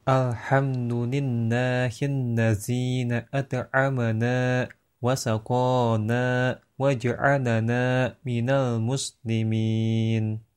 الحمد لله الذي أطعمنا وسقانا وجعلنا من المسلمين